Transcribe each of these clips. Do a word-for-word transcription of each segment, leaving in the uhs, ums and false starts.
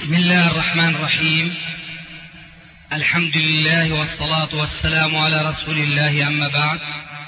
بسم الله الرحمن الرحيم. الحمد لله والصلاة والسلام على رسول الله، أما بعد،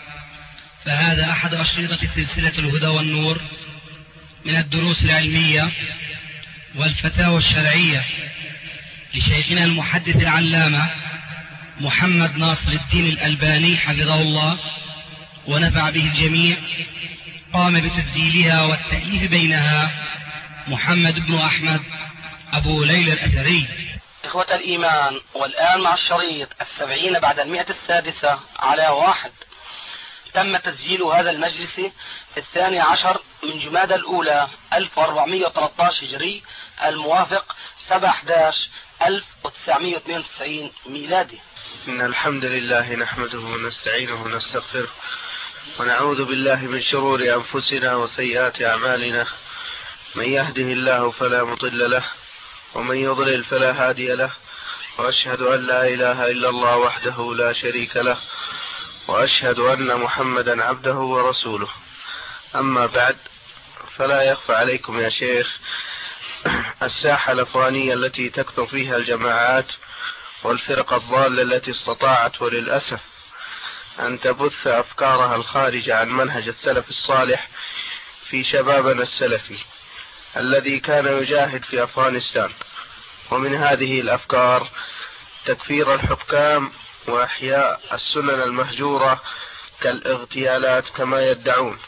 فهذا أحد أشرطة سلسلة الهدى والنور من الدروس العلمية والفتاوى الشرعية لشيخنا المحدث العلامة محمد ناصر الدين الألباني حفظه الله ونفع به الجميع. قام بتسجيلها والتأليف بينها محمد بن أحمد أبو ليلى الأثري. إخوة الإيمان، والآن مع الشريط السبعين بعد المئة السادسة على واحد. تم تسجيل هذا المجلس في الثاني عشر من جمادى الأولى ألف وأربعمئة وثلاثة عشر هجري، الموافق سبعة أحد عشر ألف وتسعمئة واثنين وتسعين ميلادي. إن الحمد لله نحمده ونستعينه ونستغفره ونعوذ بالله من شرور أنفسنا وسيئات أعمالنا. من يهده الله فلا مضل له ومن يضلل فلا هادي له، وأشهد أن لا إله إلا الله وحده لا شريك له، وأشهد أن محمدا عبده ورسوله. أما بعد، فلا يخفى عليكم يا شيخ الساحة الأفغانية التي تكثر فيها الجماعات والفرق الضالة التي استطاعت وللأسف أن تبث أفكارها الخارجة عن منهج السلف الصالح في شبابنا السلفي الذي كان يجاهد في أفغانستان. ومن هذه الأفكار تكفير الحكام وإحياء السنن المهجورة كالاغتيالات كما يدعون.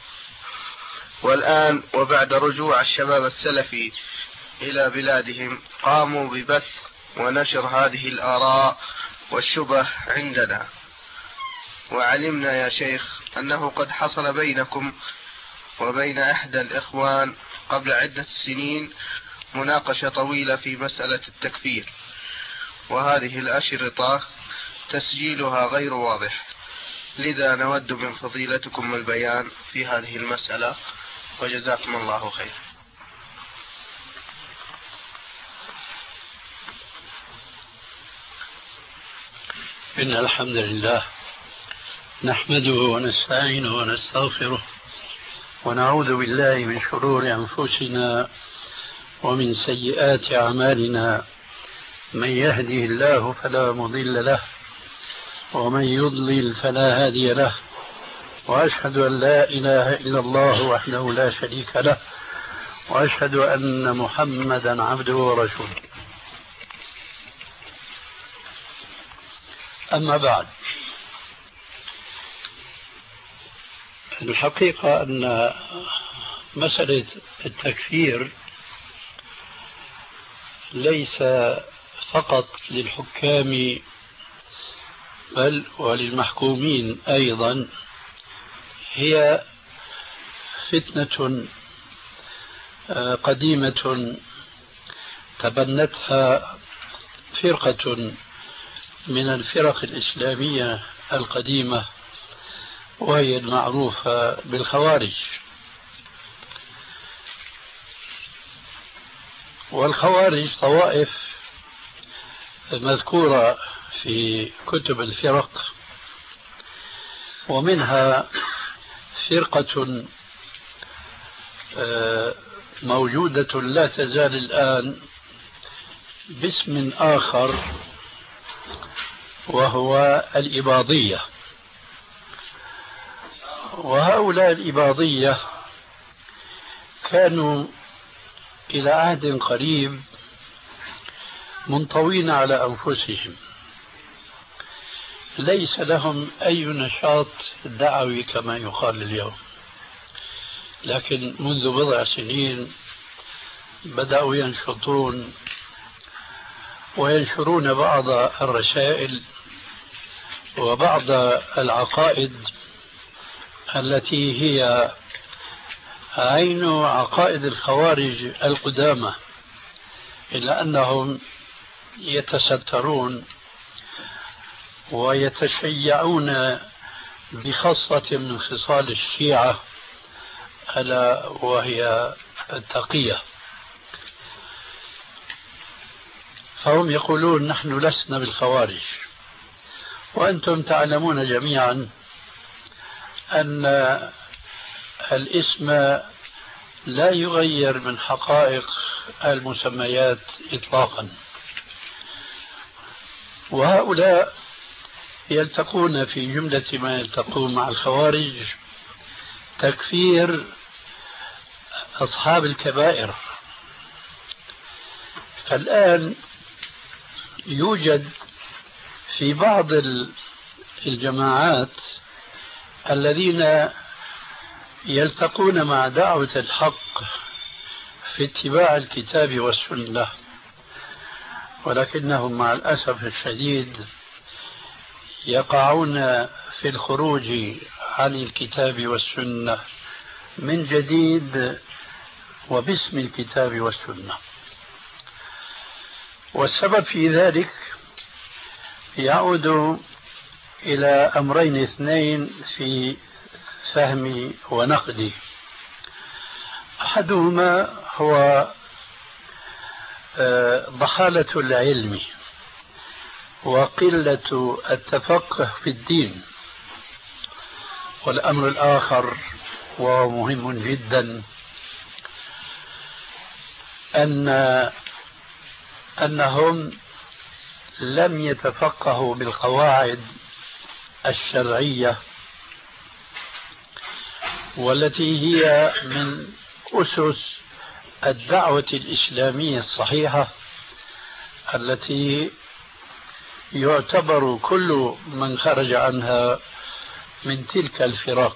والآن وبعد رجوع الشباب السلفي إلى بلادهم قاموا ببث ونشر هذه الآراء والشبه عندنا. وعلمنا يا شيخ أنه قد حصل بينكم وبين إحدى الإخوان قبل عدة سنين مناقشة طويلة في مسألة التكفير، وهذه الأشرطة تسجيلها غير واضح، لذا نود من فضيلتكم البيان في هذه المسألة، وجزاكم الله خير. إن الحمد لله نحمده ونستعينه ونستغفره ونعوذ بالله من شرور أنفسنا ومن سيئات أعمالنا. من يهده الله فلا مضل له ومن يضلل فلا هادي له، وأشهد أن لا إله إلا الله وحده لا شريك له، وأشهد أن محمدا عبده ورسوله. أما بعد، الحقيقة أن مسألة التكفير ليس فقط للحكام بل وللمحكومين أيضا، هي فتنة قديمة تبنتها فرقة من الفرق الإسلامية القديمة، وهي المعروفة بالخوارج. والخوارج طوائف مذكورة في كتب الفرق، ومنها فرقة موجودة لا تزال الآن باسم آخر، وهو الإباضية. وهؤلاء الإباضية كانوا إلى عهد قريب منطوين على أنفسهم، ليس لهم أي نشاط دعوي كما يقال اليوم، لكن منذ بضع سنين بدأوا ينشطون وينشرون بعض الرسائل وبعض العقائد التي هي عين عقائد الخوارج القدامى، إلا أنهم يتسترون ويتشيعون بخاصة من خصال الشيعة، ألا وهي التقية. فهم يقولون نحن لسنا بالخوارج، وأنتم تعلمون جميعا أن الاسم لا يغير من حقائق المسميات إطلاقا. وهؤلاء يلتقون في جملة ما يلتقون مع الخوارج تكفير أصحاب الكبائر. فالآن يوجد في بعض الجماعات الذين يلتقون مع دعوة الحق في اتباع الكتاب والسنة، ولكنهم مع الأسف الشديد يقعون في الخروج عن الكتاب والسنة من جديد وباسم الكتاب والسنة. والسبب في ذلك يعود إلى أمرين اثنين في فهمي ونقدي. أحدهما هو ضحالة العلم وقلة التفقه في الدين، والأمر الآخر وهو مهم جدا أن أنهم لم يتفقهوا بالقواعد الشرعية والتي هي من أسس الدعوة الإسلامية الصحيحة، التي يعتبر كل من خرج عنها من تلك الفرق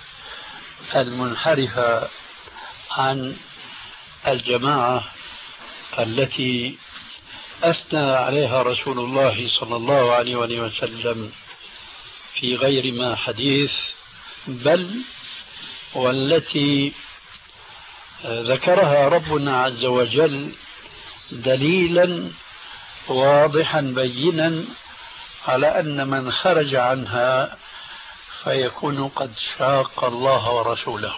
المنحرفة عن الجماعة التي أثنى عليها رسول الله صلى الله عليه وسلم في غير ما حديث، بل والتي ذكرها ربنا عز وجل دليلا واضحا بينا على أن من خرج عنها فيكون قد شاق الله ورسوله.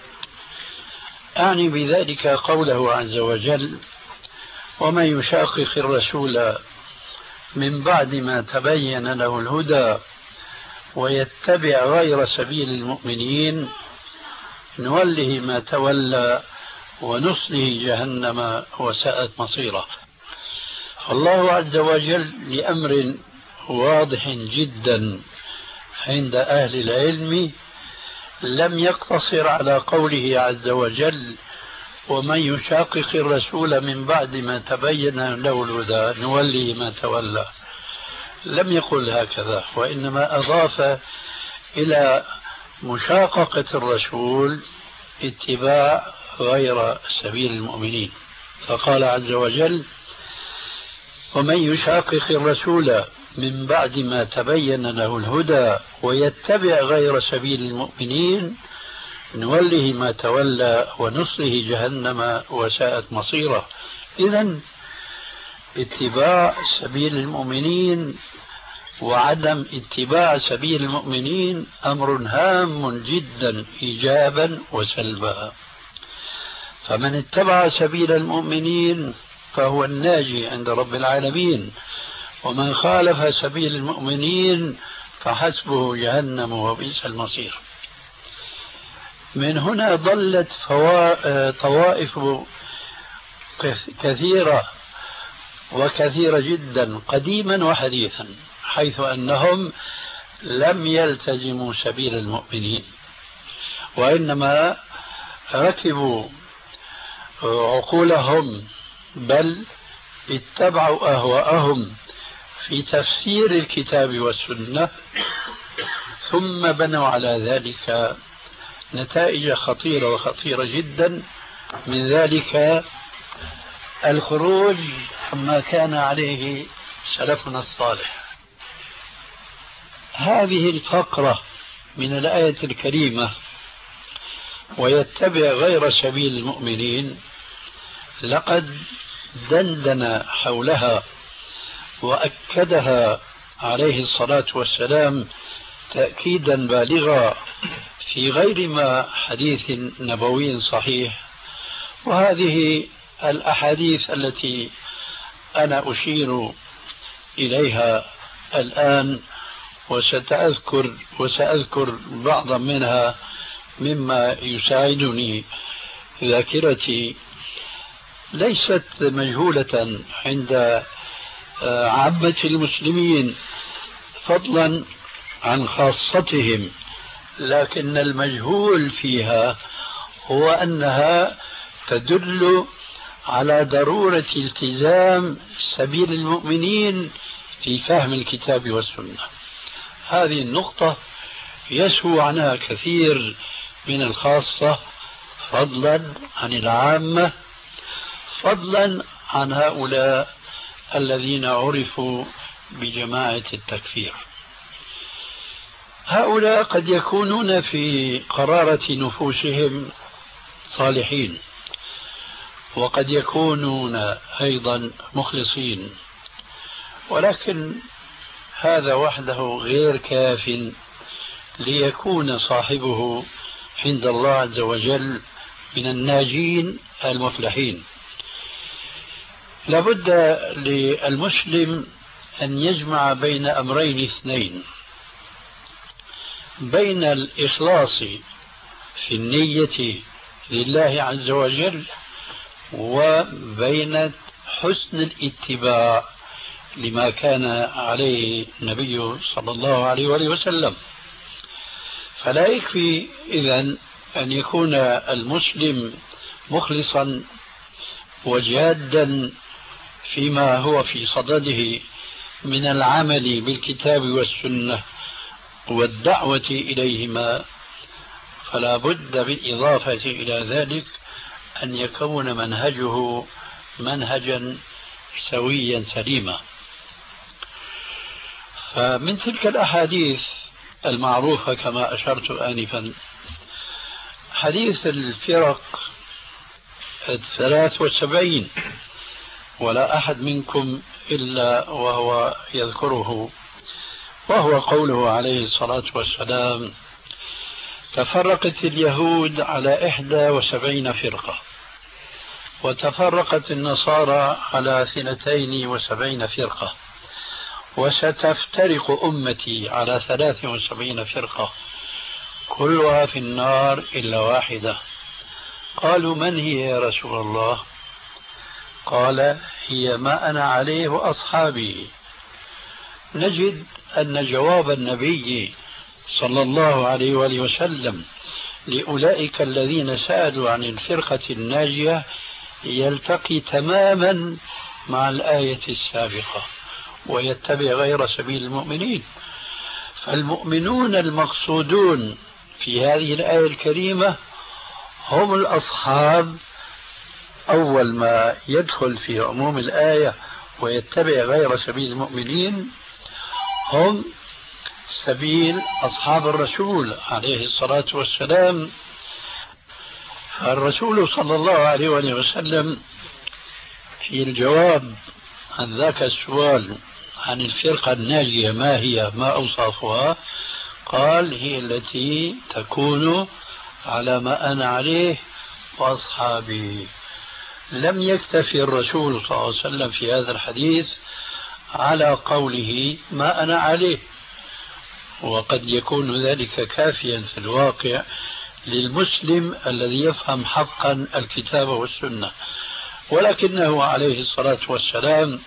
أعني بذلك قوله عز وجل: ومن يشاقق الرسول من بعد ما تبين له الهدى ويتبع غير سبيل المؤمنين نوله ما تولى ونصله جهنم وساءت مصيره. فالله عز وجل لأمر واضح جدا عند أهل العلم لم يقتصر على قوله عز وجل: ومن يشاقق الرسول من بعد ما تبين له الهدى نوله ما تولى. لم يقل هكذا، وإنما أضاف إلى مشاققة الرسول اتباع غير سبيل المؤمنين، فقال عز وجل: ومن يشاقق الرسول من بعد ما تبين له الهدى ويتبع غير سبيل المؤمنين نوله ما تولى ونصله جهنم وساءت مصيره. إذن اتباع سبيل المؤمنين وعدم اتباع سبيل المؤمنين أمر هام جدا إيجابا وسلبا. فمن اتبع سبيل المؤمنين فهو الناجي عند رب العالمين، ومن خالف سبيل المؤمنين فحسبه جهنم وبئس المصير. من هنا ضلت طوائف كثيرة وكثيرة جدا قديما وحديثا، حيث أنهم لم يلتزموا سبيل المؤمنين، وإنما ركبوا عقولهم بل اتبعوا أهواءهم في تفسير الكتاب والسنة، ثم بنوا على ذلك نتائج خطيرة وخطيرة جدا، من ذلك الخروج عما كان عليه سلفنا الصالح. هذه الفقرة من الآية الكريمة ويتبع غير سبيل المؤمنين لقد دندن حولها وأكدها عليه الصلاة والسلام تأكيدا بالغا في غير ما حديث نبوي صحيح. وهذه الأحاديث التي أنا أشير إليها الآن وستأذكر وسأذكر بعضا منها مما يساعدني ذاكرتي ليست مجهولة عند عامة المسلمين فضلا عن خاصتهم، لكن المجهول فيها هو أنها تدل على ضرورة التزام سبيل المؤمنين في فهم الكتاب والسنة. هذه النقطة يسهو عنها كثير من الخاصة فضلا عن العامة، فضلا عن هؤلاء الذين عرفوا بجماعة التكفير. هؤلاء قد يكونون في قرارة نفوسهم صالحين، وقد يكونون أيضا مخلصين، ولكن هذا وحده غير كاف ليكون صاحبه عند الله عز وجل من الناجين المفلحين. لابد للمسلم أن يجمع بين أمرين اثنين: بين الإخلاص في النية لله عز وجل، وبين حسن الاتباع لما كان عليه النبي صلى الله عليه وآله وسلم. فلا يكفي إذن أن يكون المسلم مخلصا وجادا فيما هو في صدده من العمل بالكتاب والسنة والدعوة إليهما، فلا بد بالإضافة إلى ذلك أن يكون منهجه منهجا سويا سليما. فمن تلك الأحاديث المعروفة كما أشرت آنفا حديث الفرق الثلاث والسبعين، ولا أحد منكم إلا وهو يذكره، وهو قوله عليه الصلاة والسلام: تفرقت اليهود على إحدى وسبعين فرقة، وتفرقت النصارى على اثنتين وسبعين فرقة، وستفترق أمتي على ثلاث وسبعين فرقة، كلها في النار إلا واحدة. قالوا: من هي يا رسول الله؟ قال: هي ما أنا عليه وأصحابي. نجد أن جواب النبي صلى الله عليه وآله وسلم لأولئك الذين سألوا عن الفرقة الناجية يلتقي تماما مع الآية السابقة: ويتبع غير سبيل المؤمنين. فالمؤمنون المقصودون في هذه الآية الكريمة هم الأصحاب. أول ما يدخل في عموم الآية ويتبع غير سبيل المؤمنين هم سبيل أصحاب الرسول عليه الصلاة والسلام. الرسول صلى الله عليه وسلم في الجواب عن ذاك السؤال عن الفرقة الناجية ما هي ما أوصافها، قال: هي التي تكون على ما أنا عليه وأصحابي. لم يكتفي الرسول صلى الله عليه وسلم في هذا الحديث على قوله ما أنا عليه، وقد يكون ذلك كافيا في الواقع للمسلم الذي يفهم حقا الكتاب والسنة، ولكنه عليه الصلاة والسلام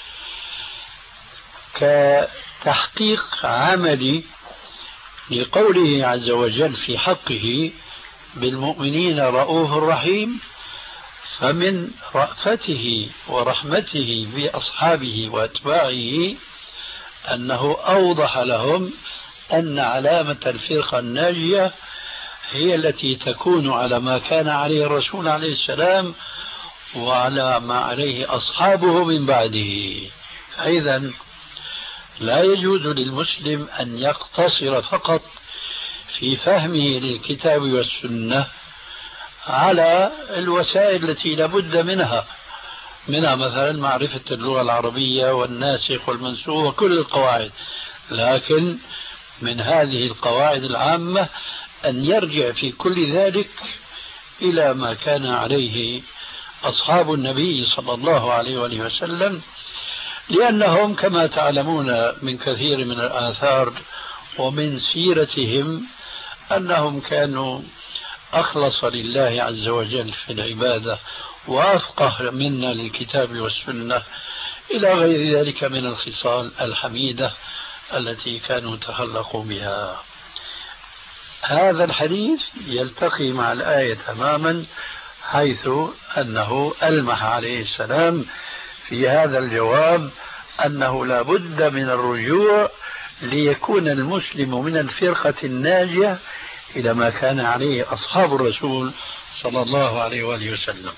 كتحقيق عملي لقوله عز وجل في حقه: بالمؤمنين رؤوف رحيم، فمن رأفته ورحمته بأصحابه وأتباعه أنه أوضح لهم أن علامة الفرقة الناجية هي التي تكون على ما كان عليه الرسول عليه السلام وعلى ما عليه أصحابه من بعده. فإذا لا يجوز للمسلم أن يقتصر فقط في فهمه للكتاب والسنة على الوسائل التي لابد منها منها مثلا معرفة اللغة العربية والناسخ والمنسوخ وكل القواعد، لكن من هذه القواعد العامة أن يرجع في كل ذلك إلى ما كان عليه أصحاب النبي صلى الله عليه وآله وسلم، لأنهم كما تعلمون من كثير من الآثار ومن سيرتهم أنهم كانوا أخلص لله عز وجل في العبادة وأفقه منا للكتاب والسنة إلى غير ذلك من الخصال الحميدة التي كانوا تخلقوا بها. هذا الحديث يلتقي مع الآية تماما، حيث أنه ألمح عليه السلام في هذا الجواب أنه لا بد من الرجوع ليكون المسلم من الفرقة الناجية إلى ما كان عليه أصحاب الرسول صلى الله عليه وآله وسلم.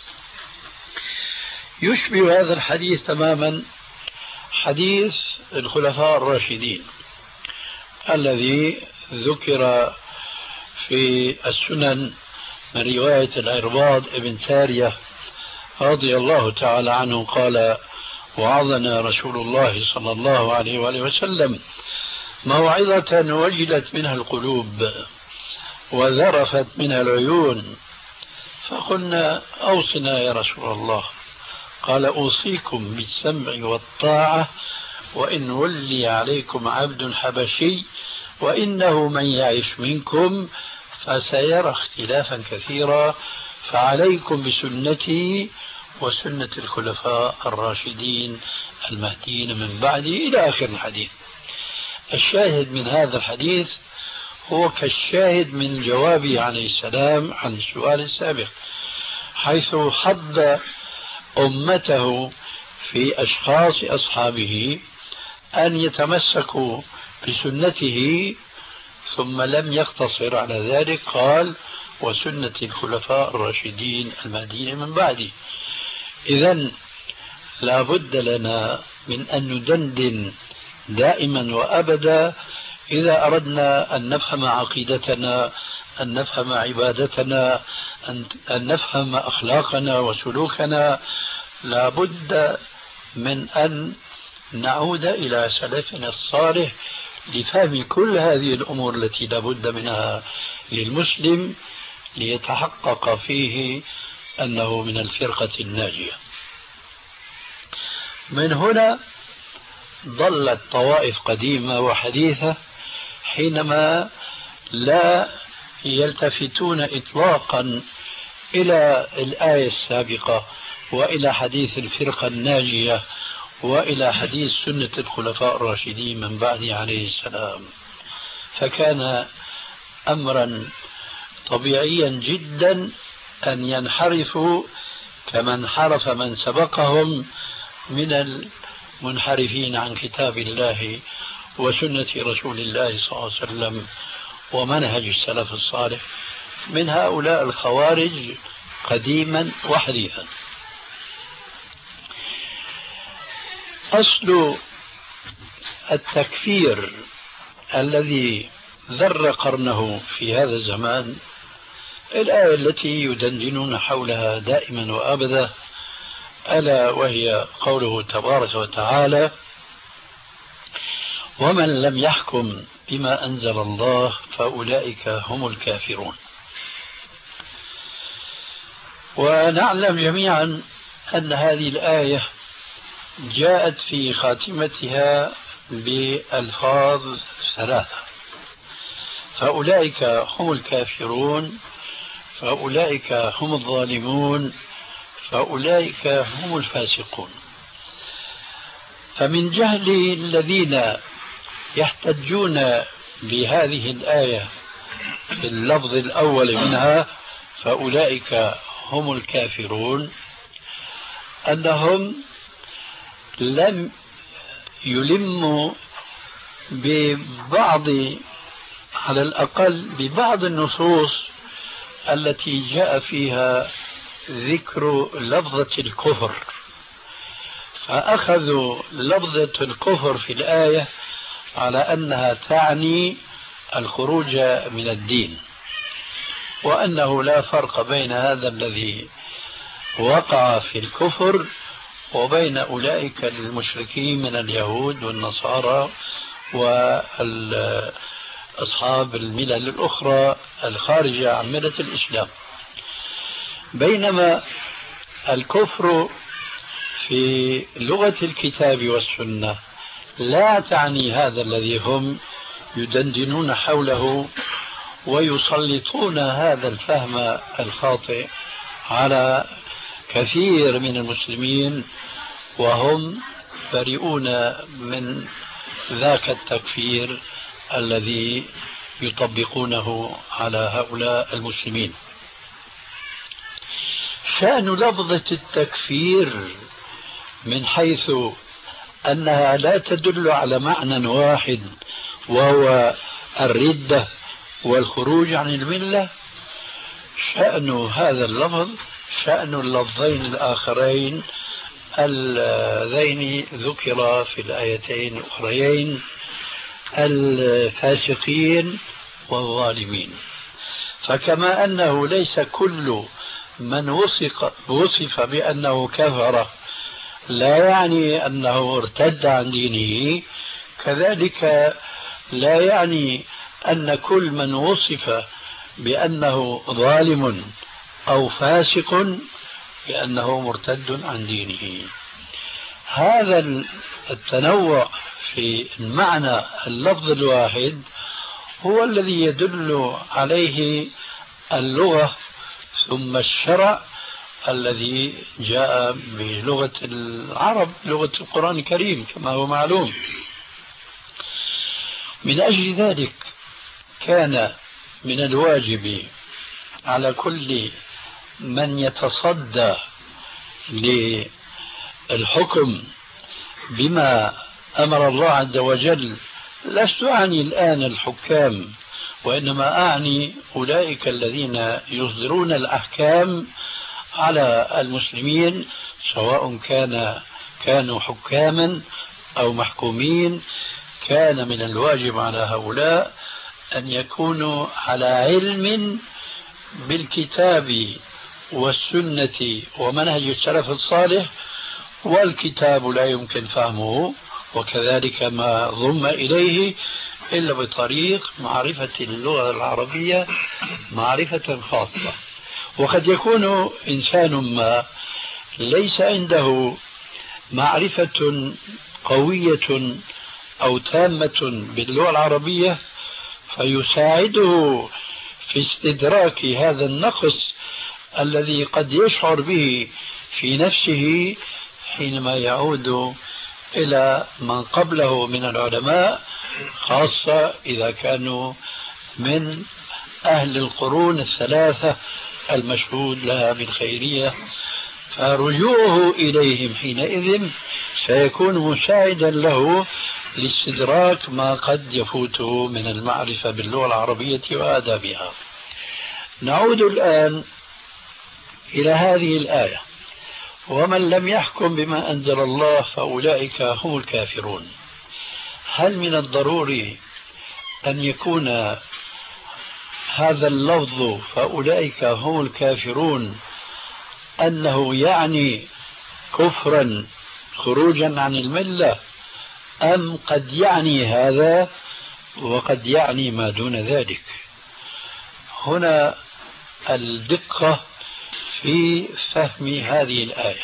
يشبه هذا الحديث تماما حديث الخلفاء الراشدين الذي ذكر في السنن من رواية العرباض بن سارية رضي الله تعالى عنه قال: وعظنا رسول الله صلى الله عليه وآله وسلم موعظة وجلت منها القلوب وذرفت منها العيون، فقلنا: أوصنا يا رسول الله. قال: أوصيكم بالسمع والطاعة وإن ولي عليكم عبد حبشي وإنه من يعش منكم فسيرى اختلافا كثيرا فعليكم بسنتي وسنة الخلفاء الراشدين المهديين من بعدي، إلى آخر الحديث. الشاهد من هذا الحديث هو كالشاهد من جوابه عليه السلام عن السؤال السابق، حيث حض أمته في أشخاص أصحابه أن يتمسكوا بسنته، ثم لم يقتصر على ذلك، قال: وسنة الخلفاء الراشدين المهديين من بعدي. إذن لا بد لنا من أن ندندن دائما وأبدا إذا أردنا أن نفهم عقيدتنا، أن نفهم عبادتنا، أن نفهم أخلاقنا وسلوكنا، لا بد من أن نعود إلى سلفنا الصالح لفهم كل هذه الأمور التي لا بد منها للمسلم ليتحقق فيه أنه من الفرقة الناجية. من هنا ظلت طوائف قديمة وحديثة حينما لا يلتفتون إطلاقا إلى الآية السابقة وإلى حديث الفرقة الناجية وإلى حديث سنة الخلفاء الراشدين من بعد عليه السلام، فكان أمرا طبيعيا جدا أن ينحرفوا كما انحرف من سبقهم من المنحرفين عن كتاب الله وسنة رسول الله صلى الله عليه وسلم ومنهج السلف الصالح من هؤلاء الخوارج قديما وحديثا. أصل التكفير الذي ذر قرنه في هذا الزمان الآية التي يدندنون حولها دائما وأبدا، ألا وهي قوله تبارك وتعالى: ومن لم يحكم بما أنزل الله فأولئك هم الكافرون. ونعلم جميعا أن هذه الآية جاءت في خاتمتها بألفاظ ثلاثة: فأولئك هم الكافرون، فأولئك هم الظالمون، فأولئك هم الفاسقون. فمن جهل الذين يحتجون بهذه الآية في اللفظ الأول منها فأولئك هم الكافرون أنهم لم يلموا ببعض، على الأقل ببعض النصوص التي جاء فيها ذكر لفظة الكفر، فأخذوا لفظة الكفر في الآية على أنها تعني الخروج من الدين، وأنه لا فرق بين هذا الذي وقع في الكفر وبين أولئك المشركين من اليهود والنصارى وأصحاب الملل الأخرى الخارجة عن ملة الإسلام. بينما الكفر في لغة الكتاب والسنة لا تعني هذا الذي هم يدندنون حوله ويسلطون هذا الفهم الخاطئ على كثير من المسلمين وهم بريئون من ذاك التكفير الذي يطبقونه على هؤلاء المسلمين. شأن لفظة التكفير من حيث أنها لا تدل على معنى واحد وهو الردة والخروج عن الملة، شأن هذا اللفظ شأن اللفظين الآخرين اللذين ذكر في الآيتين الأخريين، الفاسقين والظالمين. فكما أنه ليس كل من وصف, وصف بأنه كفر لا يعني أنه ارتد عن دينه، كذلك لا يعني أن كل من وصف بأنه ظالم أو فاسق بأنه مرتد عن دينه. هذا التنوع في المعنى اللفظ الواحد هو الذي يدل عليه اللغة ثم الشرع الذي جاء بلغة العرب، لغة القرآن الكريم كما هو معلوم. من أجل ذلك كان من الواجب على كل من يتصدى للحكم بما أمر الله عز وجل، لست أعني الآن الحكام وإنما أعني أولئك الذين يصدرون الأحكام على المسلمين، سواء كان كانوا حكاما أو محكومين، كان من الواجب على هؤلاء أن يكونوا على علم بالكتاب والسنة ومنهج السلف الصالح، والكتاب لا يمكن فهمه وكذلك ما ضم إليه إلا بطريق معرفة اللغة العربية معرفة خاصة. وقد يكون إنسان ما ليس عنده معرفة قوية أو تامة باللغة العربية فيساعده في استدراك هذا النقص الذي قد يشعر به في نفسه حينما يعود إلى من قبله من العلماء، خاصة إذا كانوا من أهل القرون الثلاثة المشهود لها بالخيرية، فرجوعه إليهم حينئذ سيكون مساعدا له لاستدراك ما قد يفوته من المعرفة باللغة العربية وآدابها. نعود الآن إلى هذه الآية: ومن لم يحكم بما أنزل الله فأولئك هم الكافرون. هل من الضروري أن يكون هذا اللفظ فأولئك هم الكافرون أنه يعني كفرا خروجا عن الملة، أم قد يعني هذا وقد يعني ما دون ذلك؟ هنا الدقة في فهم هذه الآية.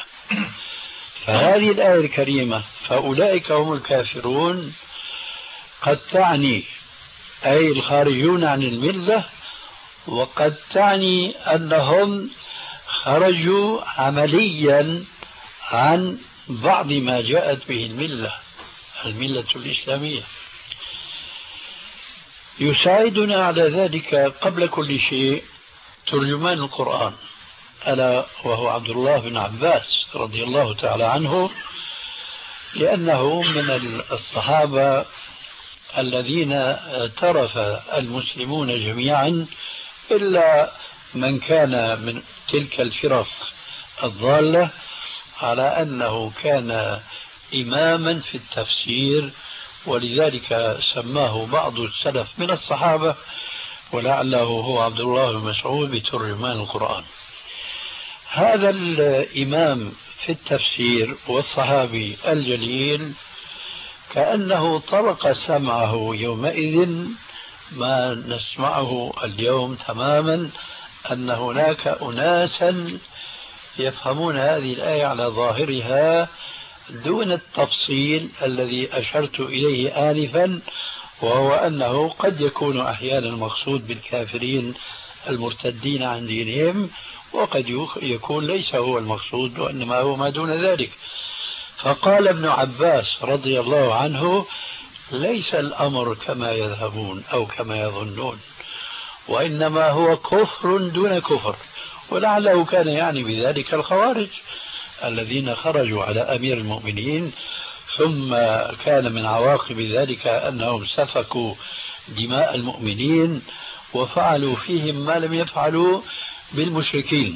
فهذه الآية الكريمة فأولئك هم الكافرون قد تعني أي الخارجون عن الملة، وقد تعني أنهم خرجوا عمليا عن بعض ما جاءت به الملة الملة الإسلامية. يساعدنا على ذلك قبل كل شيء ترجمان القرآن، ألا وهو عبد الله بن عباس رضي الله تعالى عنه، لأنه من الصحابة الذين اعترف المسلمون جميعا إلا من كان من تلك الفرق الضالة على أنه كان إماما في التفسير، ولذلك سماه بعض السلف من الصحابة ولعله هو عبد الله بن مسعود بترجمان القرآن. هذا الإمام في التفسير والصحابي الجليل كأنه طرق سمعه يومئذ ما نسمعه اليوم تماما، أن هناك أناسا يفهمون هذه الآية على ظاهرها دون التفصيل الذي أشرت إليه آنفا، وهو أنه قد يكون أحيانا المقصود بالكافرين المرتدين عن دينهم، وقد يكون ليس هو المقصود وإنما هو ما دون ذلك. فقال ابن عباس رضي الله عنه: ليس الأمر كما يذهبون أو كما يظنون، وإنما هو كفر دون كفر. ولعله كان يعني بذلك الخوارج الذين خرجوا على أمير المؤمنين، ثم كان من عواقب ذلك أنهم سفكوا دماء المؤمنين وفعلوا فيهم ما لم يفعلوا بالمشركين.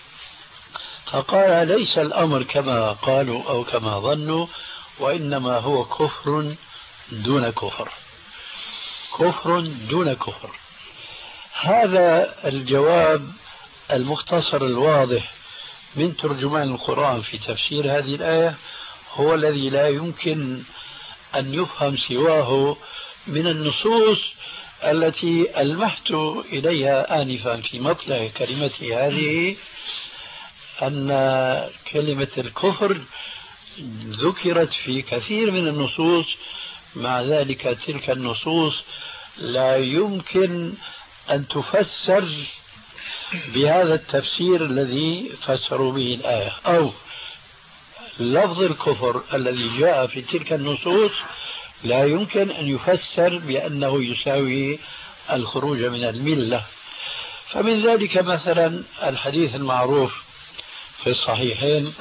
فقال: ليس الأمر كما قالوا أو كما ظنوا، وإنما هو كفر دون كفر، كفر دون كفر. هذا الجواب المختصر الواضح من ترجمان القرآن في تفسير هذه الآية هو الذي لا يمكن أن يفهم سواه من النصوص التي ألمحت إليها آنفا في مطلع كلمتي هذه، أن كلمة الكفر ذكرت في كثير من النصوص، مع ذلك تلك النصوص لا يمكن أن تفسر بهذا التفسير الذي فسروا به الآية، أو لفظ الكفر الذي جاء في تلك النصوص لا يمكن أن يفسر بأنه يساوي الخروج من الملة. فمن ذلك مثلا الحديث المعروف في الصحيحين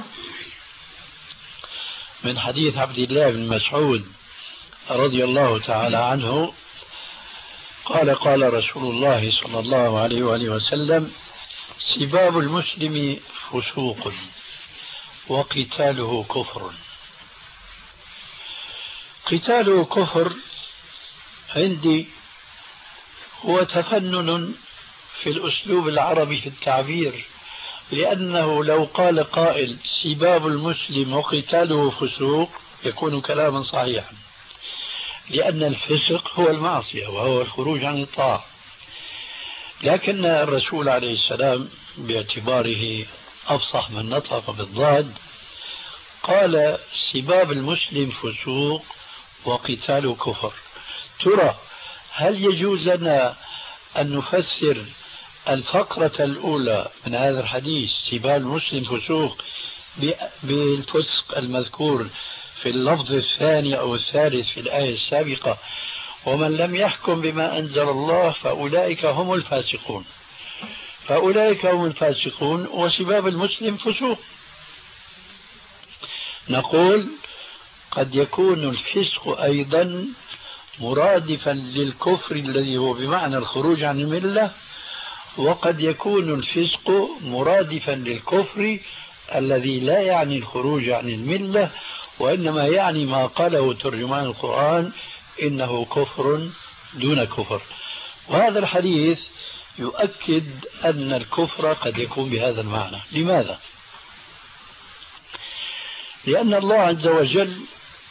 من حديث عبد الله بن مسعود رضي الله تعالى عنه قال: قال رسول الله صلى الله عليه وآله وسلم: سباب المسلم فسوق وقتاله كفر. قتاله كفر عندي هو تفنن في الأسلوب العربي في التعبير، لأنه لو قال قائل سباب المسلم وقتاله فسوق يكون كلاما صحيحا، لأن الفسق هو المعصية وهو الخروج عن الطاعة. لكن الرسول عليه السلام باعتباره أفصح من نطق بالضاد قال: سباب المسلم فسوق وقتاله كفر. ترى هل يجوز لنا أن نفسر الفقرة الأولى من هذا الحديث سباب المسلم فسوق بالفسق المذكور في اللفظ الثاني أو الثالث في الآية السابقة: ومن لم يحكم بما أنزل الله فأولئك هم الفاسقون، فأولئك هم الفاسقون وسباب المسلم فسوق؟ نقول: قد يكون الفسق أيضا مرادفا للكفر الذي هو بمعنى الخروج عن الملة، وقد يكون الفسق مرادفا للكفر الذي لا يعني الخروج عن الملة، وإنما يعني ما قاله ترجمان القرآن: إنه كفر دون كفر. وهذا الحديث يؤكد أن الكفر قد يكون بهذا المعنى. لماذا؟ لأن الله عز وجل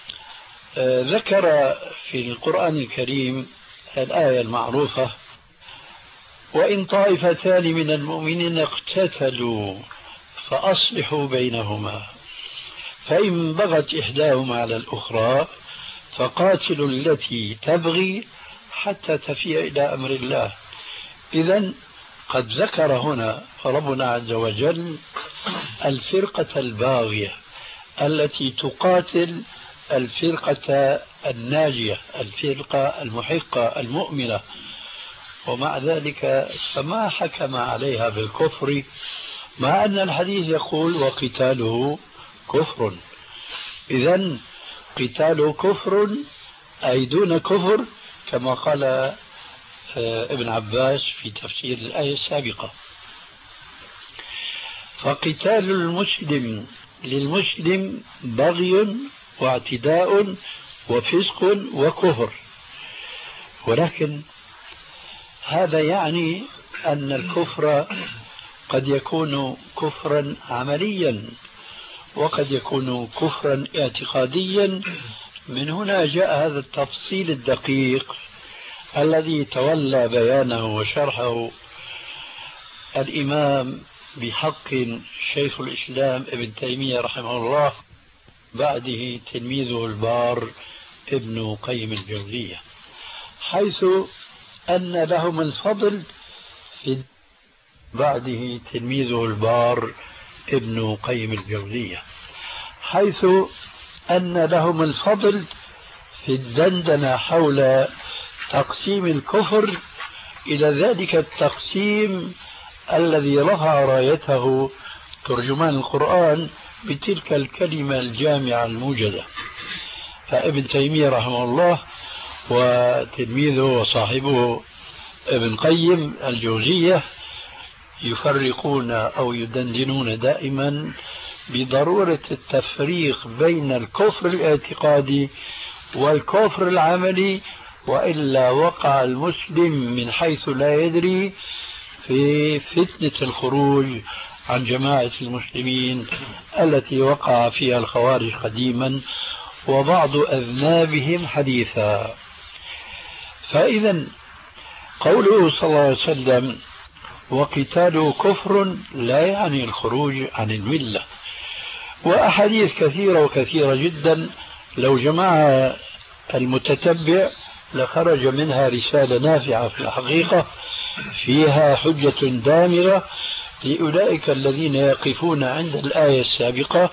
ذكر في القرآن الكريم الآية المعروفة: وإن طائفتان من المؤمنين اقتتلوا فأصلحوا بينهما فإن بغت إحداهما على الأخرى فقاتلوا التي تبغي حتى تفيء إلى أمر الله. إذن قد ذكر هنا ربنا عز وجل الفرقة الباغية التي تقاتل الفرقة الناجية، الفرقة المحقة المؤمنة، ومع ذلك فما حكم عليها بالكفر، مع أن الحديث يقول: وقتاله كفر. إذن قتاله كفر أي دون كفر، كما قال ابن عباس في تفسير الآية السابقة. فقتال المسلم للمسلم بغي واعتداء وفسق وكفر، ولكن هذا يعني أن الكفر قد يكون كفرا عمليا وقد يكون كفرا اعتقاديا. من هنا جاء هذا التفصيل الدقيق الذي تولى بيانه وشرحه الإمام بحق شيخ الإسلام ابن تيمية رحمه الله، بعده تلميذه البار ابن قيم الجوزية، حيث أن لهم الفضل في بعده تلميذه البار ابن قيم الجوزية، حيث أن لهم الفضل في الدندنة حول تقسيم الكفر إلى ذلك التقسيم الذي رفع رايته ترجمان القرآن بتلك الكلمة الجامعة الموجدة. فابن تيمية رحمه الله وتلميذه وصاحبه ابن قيم الجوزية يفرقون أو يدندنون دائما بضرورة التفريق بين الكفر الاعتقادي والكفر العملي، وإلا وقع المسلم من حيث لا يدري في فتنة الخروج عن جماعة المسلمين التي وقع فيها الخوارج قديما وبعض أذنابهم حديثا. فإذا قوله صلى الله عليه وسلم وقتاله كفر لا يعني الخروج عن الملة، وأحاديث كثيرة وكثيرة جدا لو جمعها المتتبع لخرج منها رسالة نافعة في الحقيقة فيها حجة دامغة لأولئك الذين يقفون عند الآية السابقة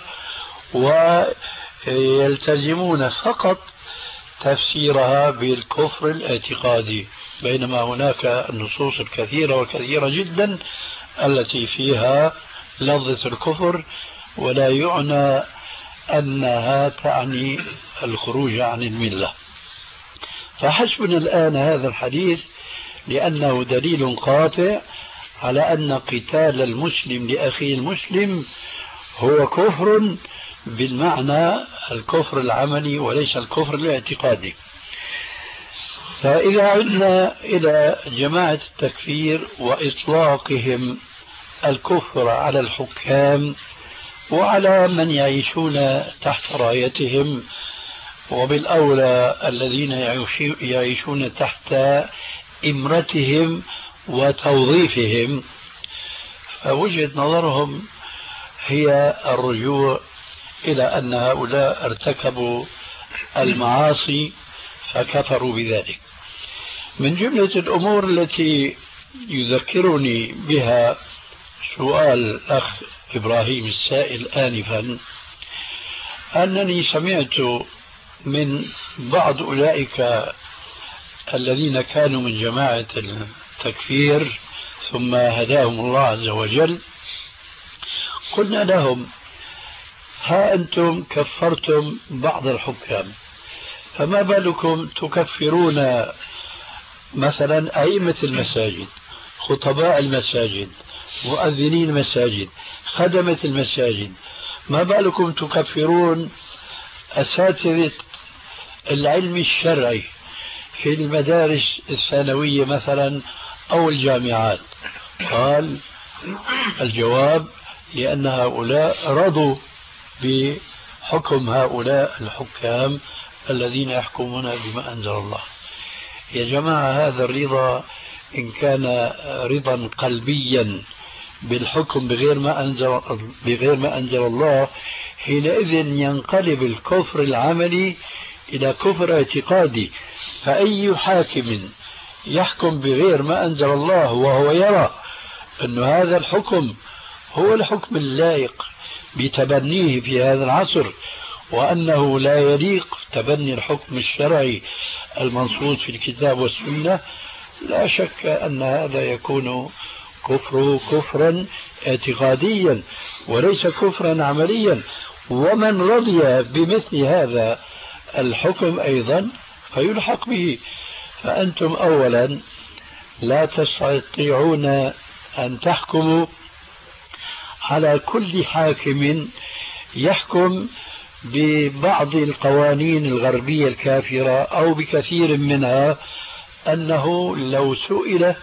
ويلتزمون فقط تفسيرها بالكفر الاعتقادي، بينما هناك النصوص الكثيرة والكثيرة جدا التي فيها لفظة الكفر ولا يعنى أنها تعني الخروج عن الملة. فحسبنا الآن هذا الحديث لأنه دليل قاطع على أن قتال المسلم لأخيه المسلم هو كفر بالمعنى الكفر العملي وليس الكفر الاعتقادي. فإذا عدنا إلى جماعة التكفير وإطلاقهم الكفر على الحكام وعلى من يعيشون تحت رايتهم، وبالأولى الذين يعيشون تحت إمرتهم وتوظيفهم، فوجهة نظرهم هي الرجوع إلى أن هؤلاء ارتكبوا المعاصي فكفروا بذلك. من جملة الأمور التي يذكرني بها سؤال الأخ إبراهيم السائل آنفا أنني سمعت من بعض أولئك الذين كانوا من جماعة التكفير ثم هداهم الله عز وجل، قلنا لهم ها أنتم كفرتم بعض الحكام، فما بالكم تكفرون مثلا أئمة المساجد، خطباء المساجد، مؤذنين المساجد، خدمة المساجد، ما بالكم تكفرون أساتذة العلم الشرعي في المدارس الثانوية مثلا أو الجامعات؟ قال الجواب لأن هؤلاء رضوا بحكم هؤلاء الحكام الذين يحكمون بما أنزل الله. يا جماعة هذا الرضا إن كان رضا قلبيا بالحكم بغير ما أنزل, بغير ما أنزل الله، حينئذ ينقلب الكفر العملي إلى كفر اعتقادي. فأي حاكم يحكم بغير ما أنزل الله وهو يرى أن هذا الحكم هو الحكم اللائق بتبنيه في هذا العصر، وأنه لا يليق تبني الحكم الشرعي المنصوص في الكتاب والسنة، لا شك أن هذا يكون كفر كفرا اعتقاديا وليس كفرا عمليا. ومن رضي بمثل هذا الحكم أيضا فيلحق به. فأنتم أولا لا تستطيعون أن تحكموا على كل حاكم يحكم ببعض القوانين الغربية الكافرة أو بكثير منها أنه لو سئل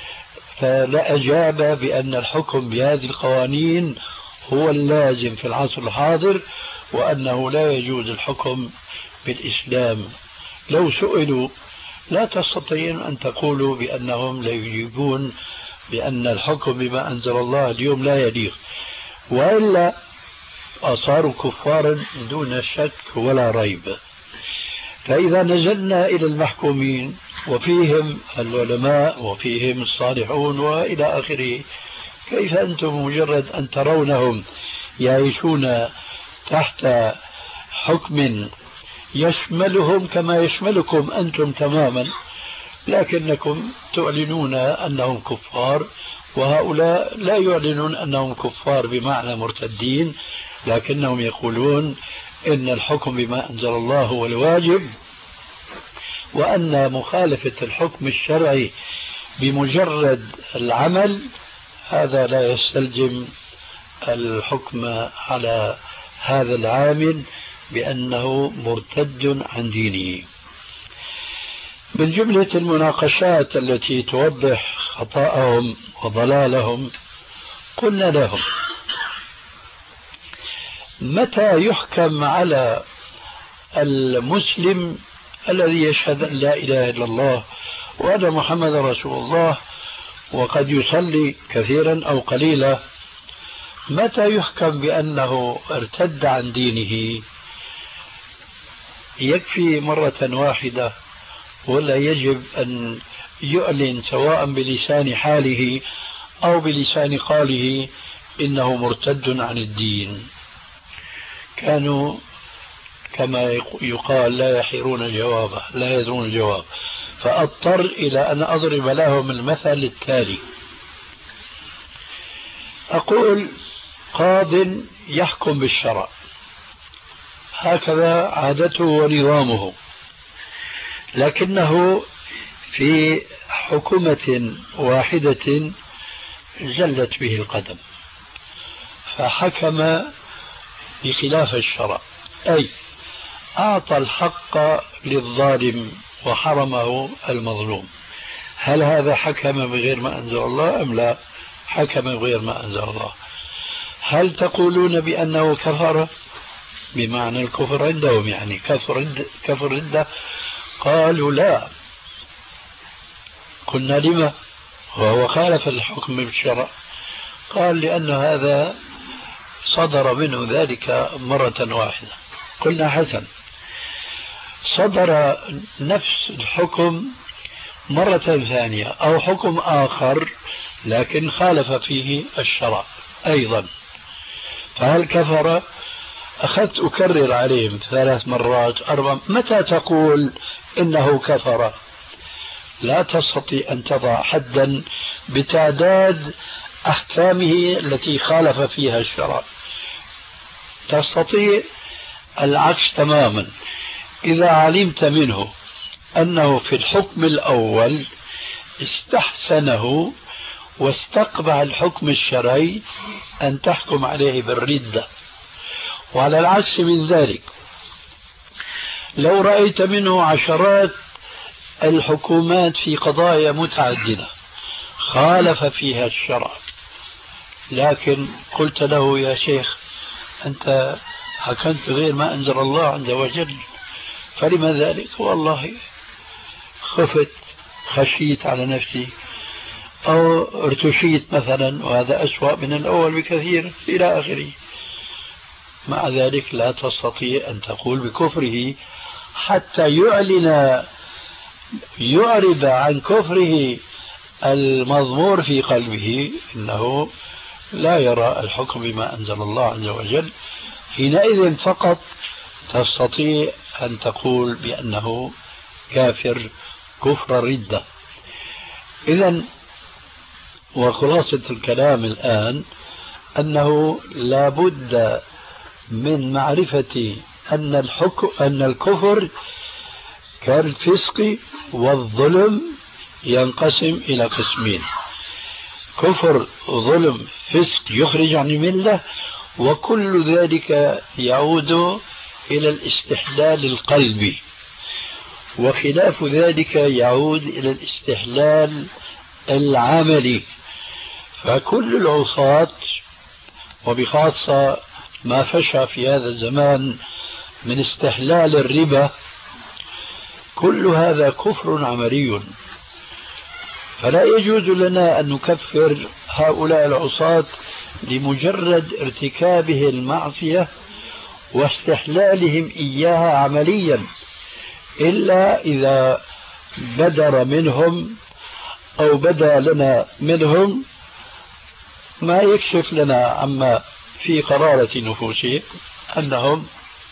فلأجاب بأن الحكم بهذه القوانين هو اللازم في العصر الحاضر، وأنه لا يجوز الحكم بالإسلام. لو سئلوا لا تستطيعون أن تقولوا بأنهم لا يجيبون بأن الحكم بما أنزل الله اليوم لا يليق، وإلا أصاروا كفارا دون شك ولا ريب. فإذا نزلنا إلى المحكومين وفيهم العلماء وفيهم الصالحون وإلى آخره كيف أنتم مجرد أن ترونهم يعيشون تحت حكم يشملهم كما يشملكم أنتم تماما، لكنكم تعلنون أنهم كفار، وهؤلاء لا يعلنون أنهم كفار بمعنى مرتدين، لكنهم يقولون إن الحكم بما أنزل الله هو الواجب، وأن مخالفة الحكم الشرعي بمجرد العمل هذا لا يستلزم الحكم على هذا العامل بأنه مرتد عن دينه. من جملة المناقشات التي توضح خطأهم وضلالهم قلنا لهم: متى يحكم على المسلم الذي يشهد أن لا إله إلا الله وأن محمد رسول الله وقد يصلي كثيرا أو قليلا، متى يحكم بأنه ارتد عن دينه؟ يكفي مرة واحدة ولا يجب أن يعلن سواء بلسان حاله أو بلسان قاله إنه مرتد عن الدين؟ كانوا كما يقال لا يحيرون جوابه، لا يدرون الجواب، فأضطر إلى أن أضرب لهم المثل التالي. أقول: قاض يحكم بالشرع، هكذا عادته ونظامه، لكنه في حكومة واحدة جلت به القدم فحكم بخلاف الشرع، أي أعطى الحق للظالم وحرمه المظلوم. هل هذا حكم بغير ما أنزل الله أم لا؟ حكم بغير ما أنزل الله. هل تقولون بأنه كفر بمعنى الكفر عندهم، يعني كفر كفر ردة؟ قالوا لا. قلنا: لما؟ وهو خالف الحكم بالشرع. قال: لأن هذا صدر منه ذلك مرة واحدة. قلنا: حسن، صدر نفس الحكم مرة ثانية أو حكم آخر لكن خالف فيه الشرع أيضا، فهل كفر؟ أخذت أكرر عليهم ثلاث مرات أربع. متى تقول إنه كفر؟ لا تستطيع أن تضع حدا بتعداد أحكامه التي خالف فيها الشرع. تستطيع العكس تماما. إذا علمت منه أنه في الحكم الأول استحسنه واستقبح الحكم الشرعي أن تحكم عليه بالردة. وعلى العكس من ذلك، لو رأيت منه عشرات الحكومات في قضايا متعددة خالف فيها الشرع، لكن قلت له: يا شيخ أنت حكمت غير ما أنزل الله عز وجل، فلما ذلك؟ والله خفت، خشيت على نفسي، أو ارتشيت مثلا، وهذا أسوأ من الأول بكثير إلى آخره. مع ذلك لا تستطيع أن تقول بكفره حتى يعلن يعرب عن كفره المضمور في قلبه إنه لا يرى الحكم بما أنزل الله عز وجل. حينئذ فقط تستطيع أن تقول بأنه كافر كفر ردة. إذن وخلاصة الكلام الآن أنه لا بد من معرفة أن الحكم أن الكفر كالفسق والظلم ينقسم إلى قسمين: كفر، ظلم، فسق يخرج عن الملة، وكل ذلك يعود إلى الاستحلال القلبي، وخلاف ذلك يعود إلى الاستحلال العملي. فكل العصاة وبخاصة ما فشى في هذا الزمان من استحلال الربا كل هذا كفر عملي، فلا يجوز لنا أن نكفر هؤلاء العصاة لمجرد ارتكابه المعصية واستحلالهم إياها عمليا، إلا إذا بدر منهم أو بدا لنا منهم ما يكشف لنا عما في قرارة نفوسهم أنهم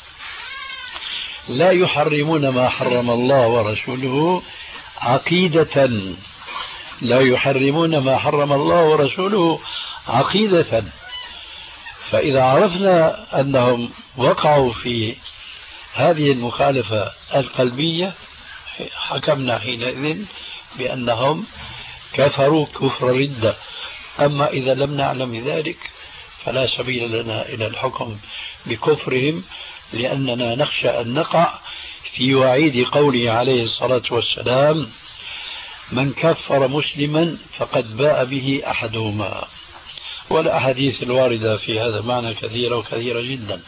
لا يحرمون ما حرم الله ورسوله عقيدة، لا يحرمون ما حرم الله ورسوله عقيدة. فإذا عرفنا أنهم وقعوا في هذه المخالفة القلبية حكمنا حينئذ بأنهم كفروا كفر ردة. أما إذا لم نعلم ذلك فلا سبيل لنا إلى الحكم بكفرهم، لأننا نخشى أن نقع في وعيد قوله عليه الصلاة والسلام: من كفر مسلما فقد باء به أحدهما. والأحاديث الواردة في هذا المعنى كثيرة وكثيرة جدا.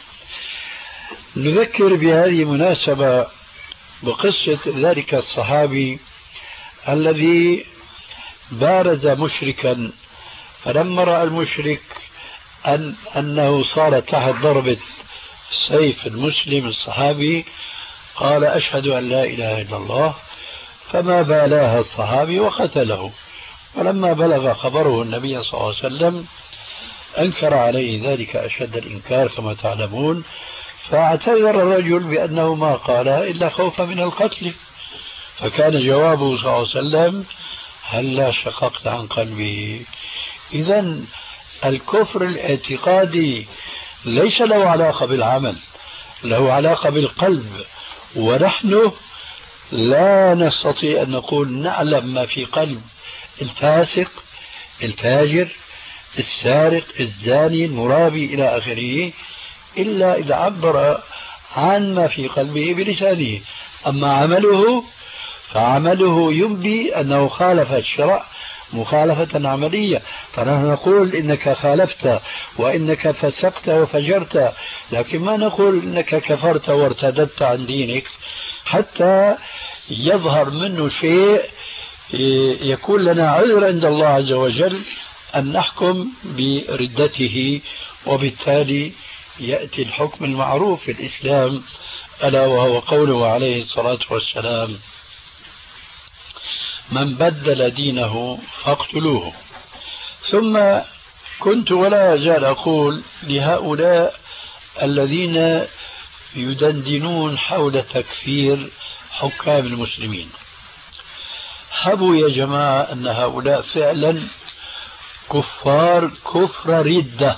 نذكر بهذه المناسبة بقصة ذلك الصحابي الذي بارز مشركا، فلما رأى المشرك أن أنه صار تحت ضربة سيف المسلم الصحابي قال: أشهد أن لا إله إلا الله، فما بالاها الصحابي وقتله. ولما بلغ خبره النبي صلى الله عليه وسلم أنكر عليه ذلك أشد الإنكار كما تعلمون، فاعتذر الرجل بأنه ما قال إلا خوفا من القتل. فكان جوابه صلى الله عليه وسلم: هلا شققت عن قلبي. إذن الكفر الاعتقادي ليس له علاقة بالعمل، له علاقة بالقلب، ونحن لا نستطيع أن نقول نعلم ما في قلب الفاسق الفاجر السارق الزاني المرابي إلى آخره إلا إذا عبر عن ما في قلبه بلسانه. أما عمله فعمله ينبي أنه خالف الشرع مخالفة عملية، فنحن نقول إنك خالفت وإنك فسقت وفجرت، لكن ما نقول إنك كفرت وارتدت عن دينك حتى يظهر منه شيء يكون لنا عذر عند الله عز وجل أن نحكم بردته، وبالتالي يأتي الحكم المعروف في الإسلام ألا وهو قوله عليه الصلاة والسلام: من بدل دينه فاقتلوه. ثم كنت ولا أزال أقول لهؤلاء الذين يدندنون حول تكفير حكام المسلمين: هبوا يا جماعة أن هؤلاء فعلا كفار كفر ردة،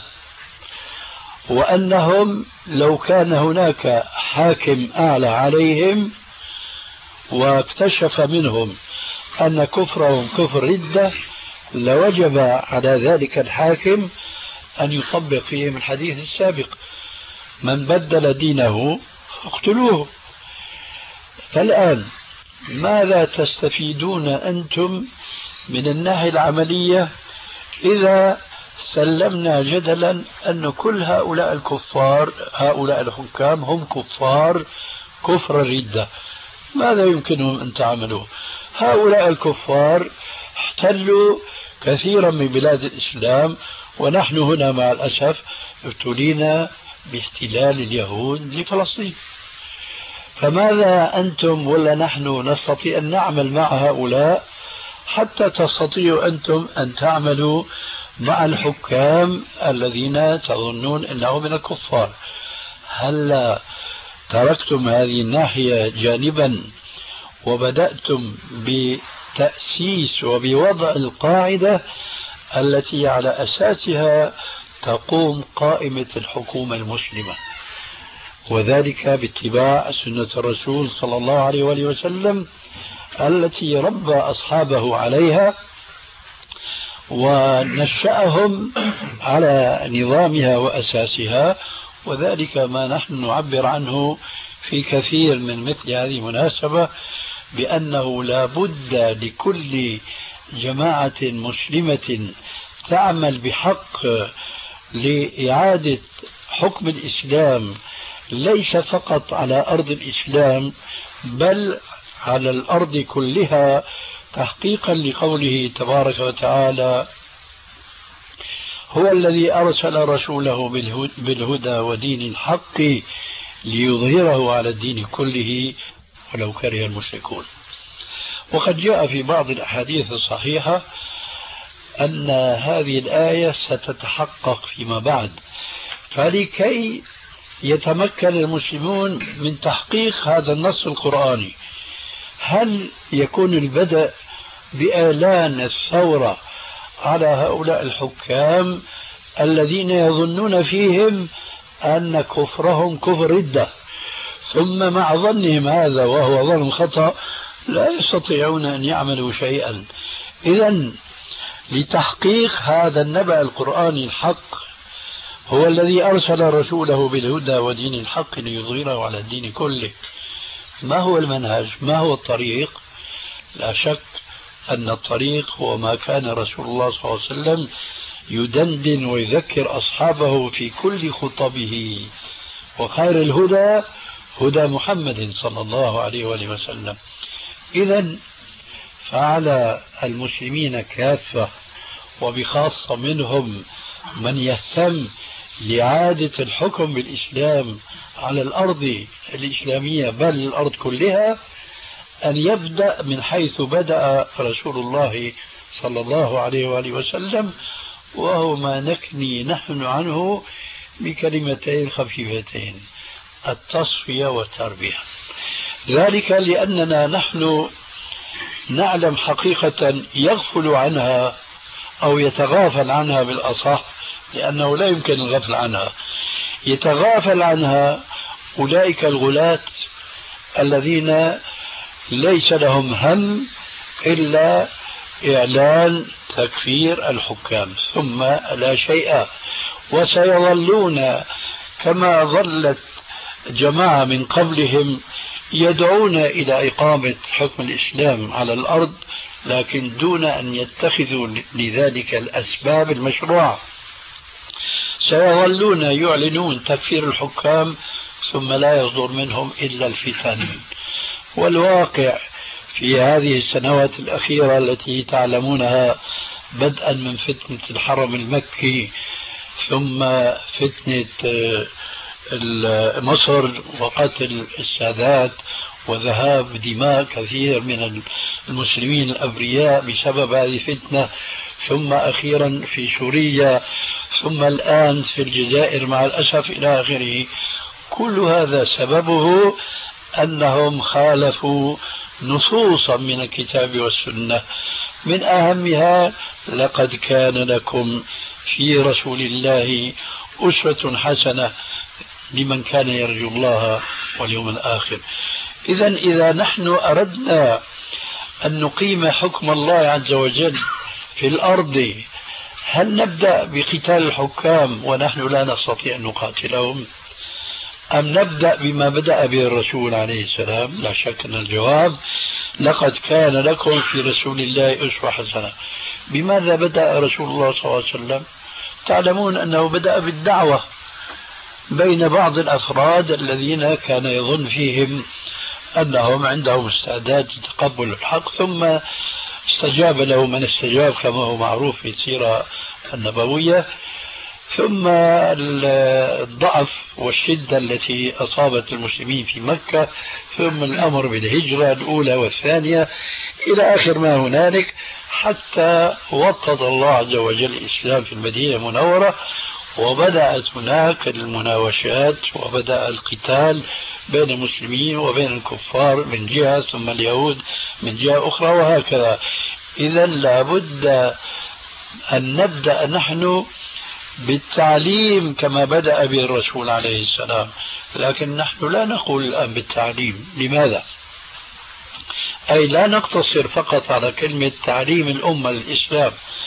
وأنهم لو كان هناك حاكم أعلى عليهم واكتشف منهم أن كفرهم كفر ردة لوجب على ذلك الحاكم أن يطبق فيهم الحديث السابق: من بدل دينه فاقتلوه. فالآن ماذا تستفيدون أنتم من الناحية العملية إذا سلمنا جدلا أن كل هؤلاء الكفار هؤلاء الحكام هم كفار كفر الردة؟ ماذا يمكنهم أن تعملوا؟ هؤلاء الكفار احتلوا كثيرا من بلاد الإسلام، ونحن هنا مع الأسف ابتلينا باحتلال اليهود لفلسطين. فماذا أنتم ولا نحن نستطيع أن نعمل مع هؤلاء حتى تستطيعوا أنتم أن تعملوا مع الحكام الذين تظنون أنهم من الكفار؟ هل تركتم هذه الناحية جانبا وبدأتم بتأسيس وبوضع القاعدة التي على أساسها تقوم قائمة الحكومة المسلمة، وذلك باتباع سنة الرسول صلى الله عليه وآله وسلم التي ربى أصحابه عليها ونشأهم على نظامها وأساسها، وذلك ما نحن نعبر عنه في كثير من مثل هذه المناسبة بأنه لا بد لكل جماعة مسلمة تعمل بحق لإعادة حكم الإسلام ليس فقط على أرض الإسلام بل على الأرض كلها، تحقيقا لقوله تبارك وتعالى: هو الذي أرسل رسوله بالهدى ودين الحق ليظهره على الدين كله ولو كره المشركون. وقد جاء في بعض الأحاديث الصحيحة أن هذه الآية ستتحقق فيما بعد. فلكي يتمكن المسلمون من تحقيق هذا النص القرآني، هل يكون البدء بإعلان الثورة على هؤلاء الحكام الذين يظنون فيهم أن كفرهم كفر ردة، ثم مع ظنهم هذا وهو ظن خطأ لا يستطيعون أن يعملوا شيئا؟ إذن لتحقيق هذا النبأ القرآني الحق هو الذي أرسل رسوله بالهدى ودين الحق ليظهره على الدين كله. ما هو المنهج؟ ما هو الطريق؟ لا شك أن الطريق هو ما كان رسول الله صلى الله عليه وسلم يدندن ويذكر أصحابه في كل خطبه، وخير الهدى هدى محمد صلى الله عليه وآله وسلم. إذن فعلى المسلمين كافة وبخاصة منهم من يهتم لإعادة الحكم بالإسلام على الأرض الإسلامية بل الأرض كلها أن يبدأ من حيث بدأ رسول الله صلى الله عليه وآله وسلم، وهو ما نكني نحن عنه بكلمتين خفيفتين: التصفية والتربية. ذلك لأننا نحن نعلم حقيقة يغفل عنها أو يتغافل عنها بالأصح، لأنه لا يمكن الغفل عنها. يتغافل عنها أولئك الغلاة الذين ليس لهم هم إلا إعلان تكفير الحكام ثم لا شيء، وسيظلون كما ظلت جماعة من قبلهم يدعون إلى إقامة حكم الإسلام على الأرض، لكن دون أن يتخذوا لذلك الأسباب المشروعة. سيظلون يعلنون تكفير الحكام ثم لا يصدر منهم إلا الفتن. والواقع في هذه السنوات الأخيرة التي تعلمونها، بدءا من فتنة الحرم المكي ثم فتنة مصر وقتل السادات وذهاب دماء كثير من المسلمين الأبرياء بسبب هذه الفتنة، ثم أخيرا في سوريا، ثم الآن في الجزائر مع الأسف إلى آخره. كل هذا سببه أنهم خالفوا نصوصا من الكتاب والسنة، من أهمها: لقد كان لكم في رسول الله أسوة حسنة لمن كان يرجو الله واليوم الآخر. إذن إذا نحن أردنا أن نقيم حكم الله عز وجل في الأرض، هل نبدأ بقتال الحكام ونحن لا نستطيع أن نقاتلهم، أم نبدأ بما بدأ به الرسول عليه السلام؟ لا شك أن الجواب: لقد كان لكم في رسول الله أسوة حسنة. بماذا بدأ رسول الله صلى الله عليه وسلم؟ تعلمون أنه بدأ بالدعوة بين بعض الأفراد الذين كان يظن فيهم أنهم عندهم استعداد لتقبل الحق، ثم استجاب له من استجاب كما هو معروف في السيرة النبوية. ثم الضعف والشدة التي أصابت المسلمين في مكة، ثم الأمر بالهجرة الأولى والثانية إلى آخر ما هنالك، حتى وطد الله عز وجل الإسلام في المدينة المنورة، وبدأت هناك المناوشات وبدأ القتال بين المسلمين وبين الكفار من جهة، ثم اليهود من جهة أخرى، وهكذا. إذن لابد أن نبدأ نحن بالتعليم كما بدأ به الرسول عليه السلام، لكن نحن لا نقول الآن بالتعليم. لماذا؟ أي لا نقتصر فقط على كلمة تعليم الأمة الإسلام،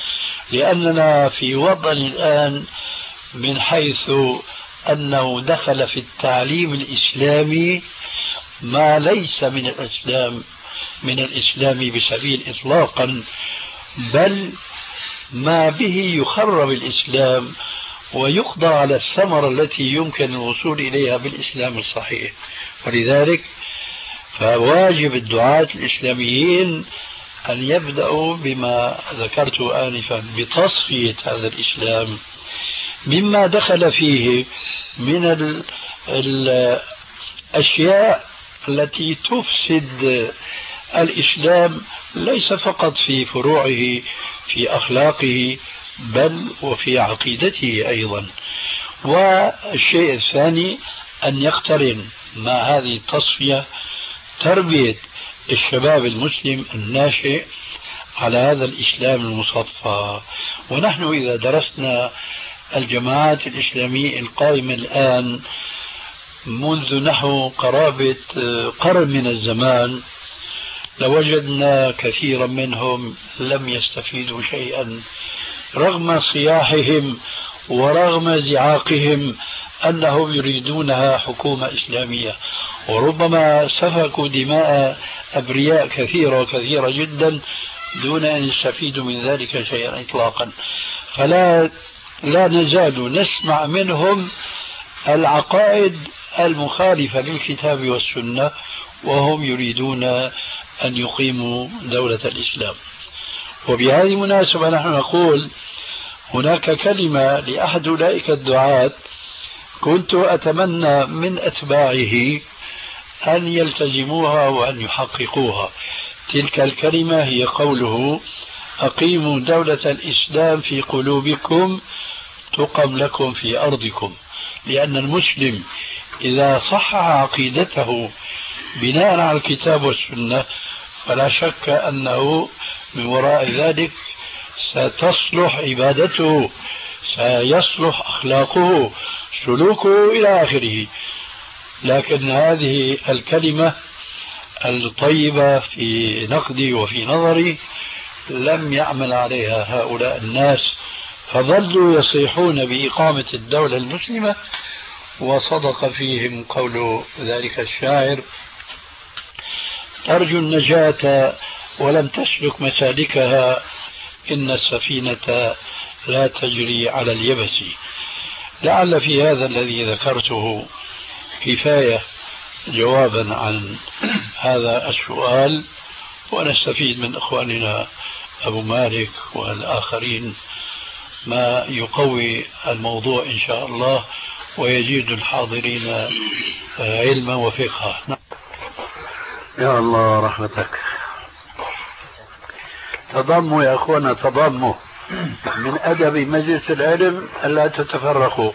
لأننا في وضع الآن من حيث أنه دخل في التعليم الإسلامي ما ليس من الإسلام من الإسلام بسبيل إطلاقا، بل ما به يخرب الإسلام ويقضى على الثمرة التي يمكن الوصول إليها بالإسلام الصحيح. ولذلك فواجب الدعاة الإسلاميين أن يبدأوا بما ذكرت آنفا، بتصفية هذا الإسلام مما دخل فيه من الأشياء التي تفسد الإسلام، ليس فقط في فروعه في أخلاقه بل وفي عقيدته أيضا. والشيء الثاني أن يقترن مع هذه التصفية تربية الشباب المسلم الناشئ على هذا الإسلام المصفى. ونحن إذا درسنا الجماعات الإسلامية القائمة الآن منذ نحو قرابة قرن من الزمان لوجدنا كثيرا منهم لم يستفيدوا شيئا رغم صياحهم ورغم زعاقهم أنهم يريدونها حكومة إسلامية، وربما سفكوا دماء أبرياء كثيرة وكثيرة جدا دون أن يستفيدوا من ذلك شيئا إطلاقا. فلا لا نزال نسمع منهم العقائد المخالفة للكتاب والسنة وهم يريدون أن يقيموا دولة الإسلام. وبهذه المناسبة نحن نقول هناك كلمة لأحد أولئك الدعاة كنت أتمنى من أتباعه أن يلتزموها وأن يحققوها. تلك الكلمة هي قوله: أقيموا دولة الإسلام في قلوبكم تقم لكم في أرضكم. لأن المسلم إذا صحح عقيدته بناء على الكتاب والسنة فلا شك أنه من وراء ذلك ستصلح عبادته، سيصلح أخلاقه، سلوكه إلى آخره. لكن هذه الكلمة الطيبة في نقدي وفي نظري لم يعمل عليها هؤلاء الناس، فظلوا يصيحون بإقامة الدولة المسلمة، وصدق فيهم قول ذلك الشاعر: ترجو النجاة ولم تسلك مسالكها، إن السفينة لا تجري على اليبس. لعل في هذا الذي ذكرته كفاية جوابا عن هذا السؤال، ونستفيد من إخواننا أبو مالك والآخرين ما يقوي الموضوع إن شاء الله ويزيد الحاضرين علما وفقها. يا الله رحمتك. تضموا يا أخوانا، تضموا. من أدب مجلس العلم ألا تتفرقوا.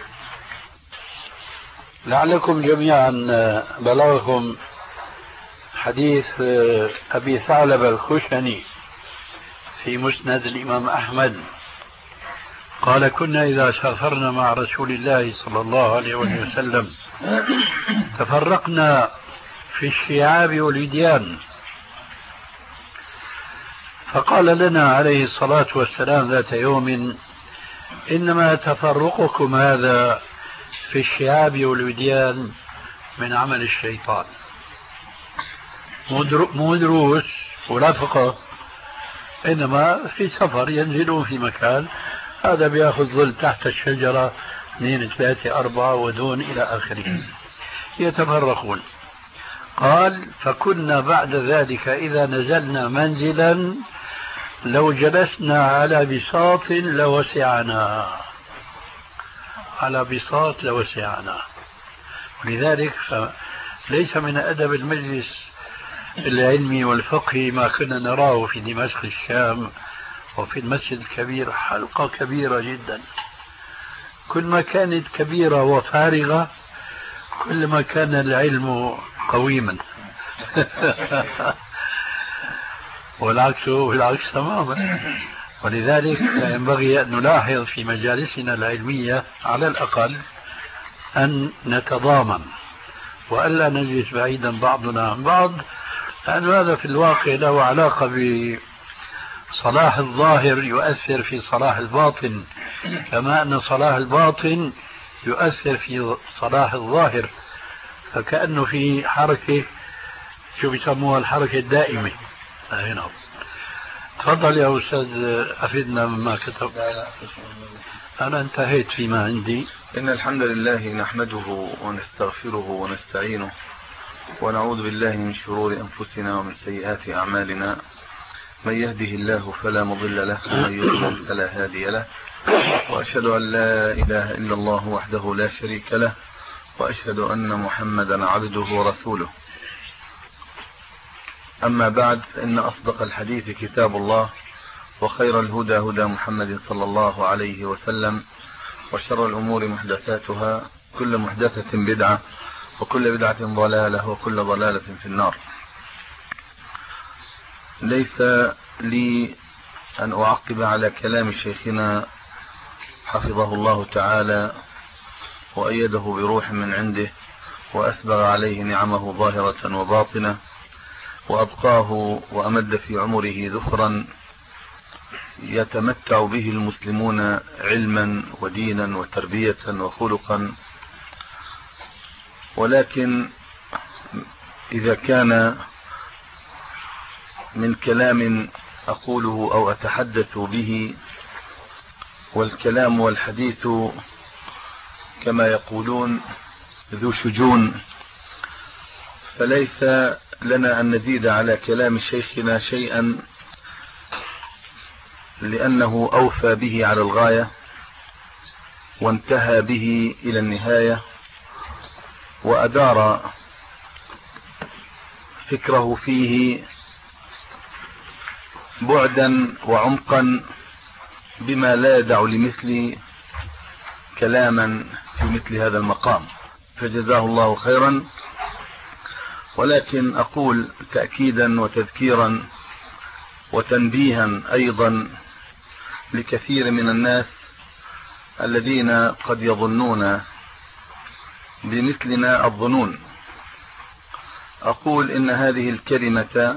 لعلكم جميعا بلغكم حديث أبي ثعلب الخشني في مسند الإمام أحمد قال: كنا إذا سافرنا مع رسول الله صلى الله عليه وسلم تفرقنا في الشعاب والوديان، فقال لنا عليه الصلاة والسلام ذات يوم: إنما تفرقكم هذا في الشعاب والوديان من عمل الشيطان. مو دروس ولا فقه، إنما في سفر ينزلون في مكان، هذا بياخذ ظل تحت الشجرة اثنين ثلاثة أربعة ودون إلى آخره، يتفرقون. قال: فكنا بعد ذلك إذا نزلنا منزلا لو جلسنا على بساط لوسعنا، على بساط لوسعنا. ولذلك ليس من أدب المجلس العلمي والفقهي ما كنا نراه في دمشق الشام وفي المسجد الكبير، حلقة كبيرة جدا، كل ما كانت كبيرة وفارغة كل ما كان العلم قويما والعكس والعكس تماما. ولذلك ينبغي أن نلاحظ في مجالسنا العلمية على الأقل أن نتضامن وألا نجلس بعيدا بعضنا عن بعض، لأن هذا في الواقع له علاقة بصلاح الظاهر يؤثر في صلاح الباطن، كما أن صلاح الباطن يؤثر في صلاح الظاهر، فكأنه في حركة شو بيسموها الحركة الدائمة. هنا تفضل يا أستاذ أفيدنا مما كتب. أنا انتهيت فيما عندي. إن الحمد لله نحمده ونستغفره ونستعينه ونعوذ بالله من شرور أنفسنا ومن سيئات أعمالنا، من يهده الله فلا مضل له ومن يضلل فلا هادي له، وأشهد أن لا إله إلا الله وحده لا شريك له، وأشهد أن محمدا عبده ورسوله. أما بعد، إن أصدق الحديث كتاب الله، وخير الهدى هدى محمد صلى الله عليه وسلم، وشر الأمور محدثاتها، كل محدثة بدعة، وكل بدعة ضلالة، وكل ضلالة في النار. ليس لي أن أعقب على كلام شيخنا حفظه الله تعالى وأيده بروح من عنده، وأسبغ عليه نعمه ظاهرة وباطنة، وأبقاه وأمد في عمره ذخرا يتمتع به المسلمون علما ودينا وتربية وخلقا. ولكن إذا كان من كلام أقوله أو أتحدث به، والكلام والحديث كما يقولون ذو شجون، فليس لنا أن نزيد على كلام شيخنا شيئا، لأنه أوفى به على الغاية وانتهى به إلى النهاية، وأدار فكره فيه بعدا وعمقا بما لا يدع لمثل كلاما في مثل هذا المقام، فجزاه الله خيرا. ولكن أقول تأكيدا وتذكيرا وتنبيها أيضا لكثير من الناس الذين قد يظنون بمثلنا الظنون، أقول إن هذه الكلمة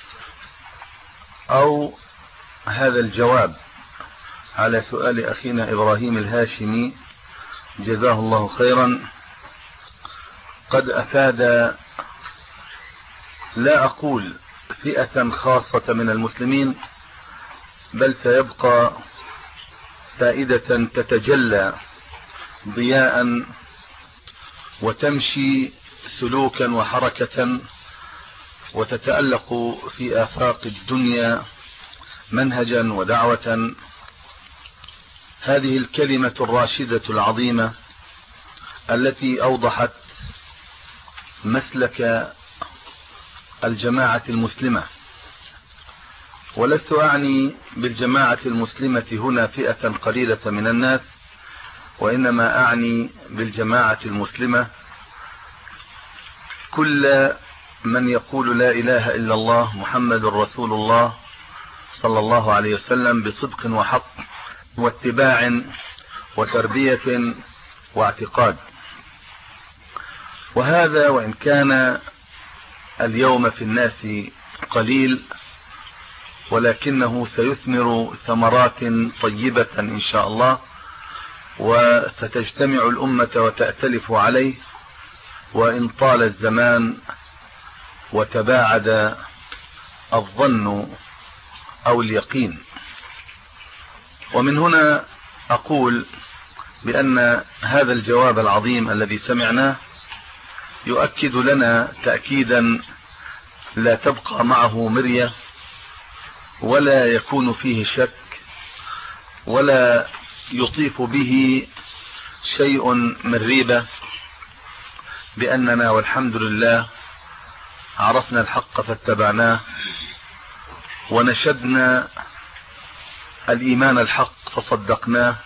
أو هذا الجواب على سؤال أخينا إبراهيم الهاشمي جزاه الله خيرا قد أفاد، لا أقول فئة خاصة من المسلمين، بل سيبقى فائدة تتجلى ضياء وتمشي سلوكا وحركة وتتألق في آفاق الدنيا منهجا ودعوة. هذه الكلمة الراشدة العظيمة التي أوضحت مسلك الجماعة المسلمة، ولست أعني بالجماعة المسلمة هنا فئة قليلة من الناس، وإنما أعني بالجماعة المسلمة كل من يقول لا إله إلا الله محمد رسول الله صلى الله عليه وسلم بصدق وحق واتباع وتربية واعتقاد. وهذا وإن كان اليوم في الناس قليل، ولكنه سيثمر ثمرات طيبة إن شاء الله، وستجتمع الأمة وتأتلف عليه وإن طال الزمان وتباعد الظن أو اليقين. ومن هنا أقول بأن هذا الجواب العظيم الذي سمعناه يؤكد لنا تأكيدا لا تبقى معه مرية ولا يكون فيه شك ولا يطيف به شيء من ريبة، بأننا والحمد لله عرفنا الحق فاتبعناه، ونشدنا الإيمان الحق فصدقناه،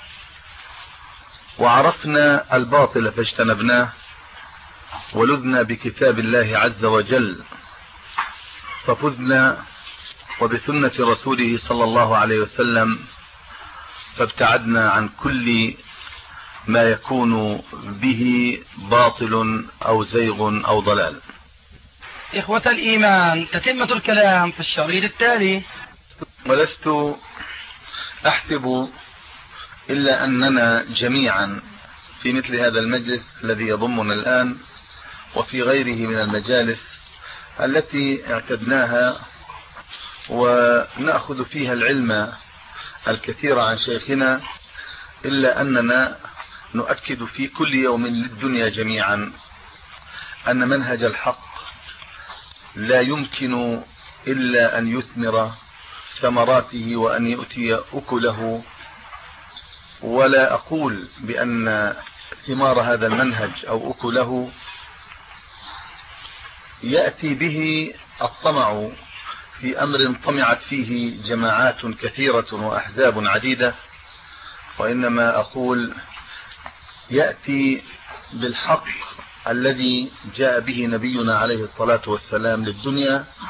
وعرفنا الباطل فاجتنبناه، ولذنا بكتاب الله عز وجل ففزنا، وبسنة رسوله صلى الله عليه وسلم فابتعدنا عن كل ما يكون به باطل أو زيغ أو ضلال. إخوة الإيمان، تتمة الكلام في الشريط التالي. ولست أحسب إلا أننا جميعا في مثل هذا المجلس الذي يضمنا الآن وفي غيره من المجالس التي اعتدناها ونأخذ فيها العلم الكثير عن شيخنا، إلا أننا نؤكد في كل يوم للدنيا جميعا أن منهج الحق لا يمكن إلا أن يثمر ثمراته وأن يؤتي أكله. ولا أقول بأن ثمار هذا المنهج أو أكله يأتي به الطمع في أمر طمعت فيه جماعات كثيرة وأحزاب عديدة، وإنما أقول يأتي بالحق الذي جاء به نبينا عليه الصلاة والسلام للدنيا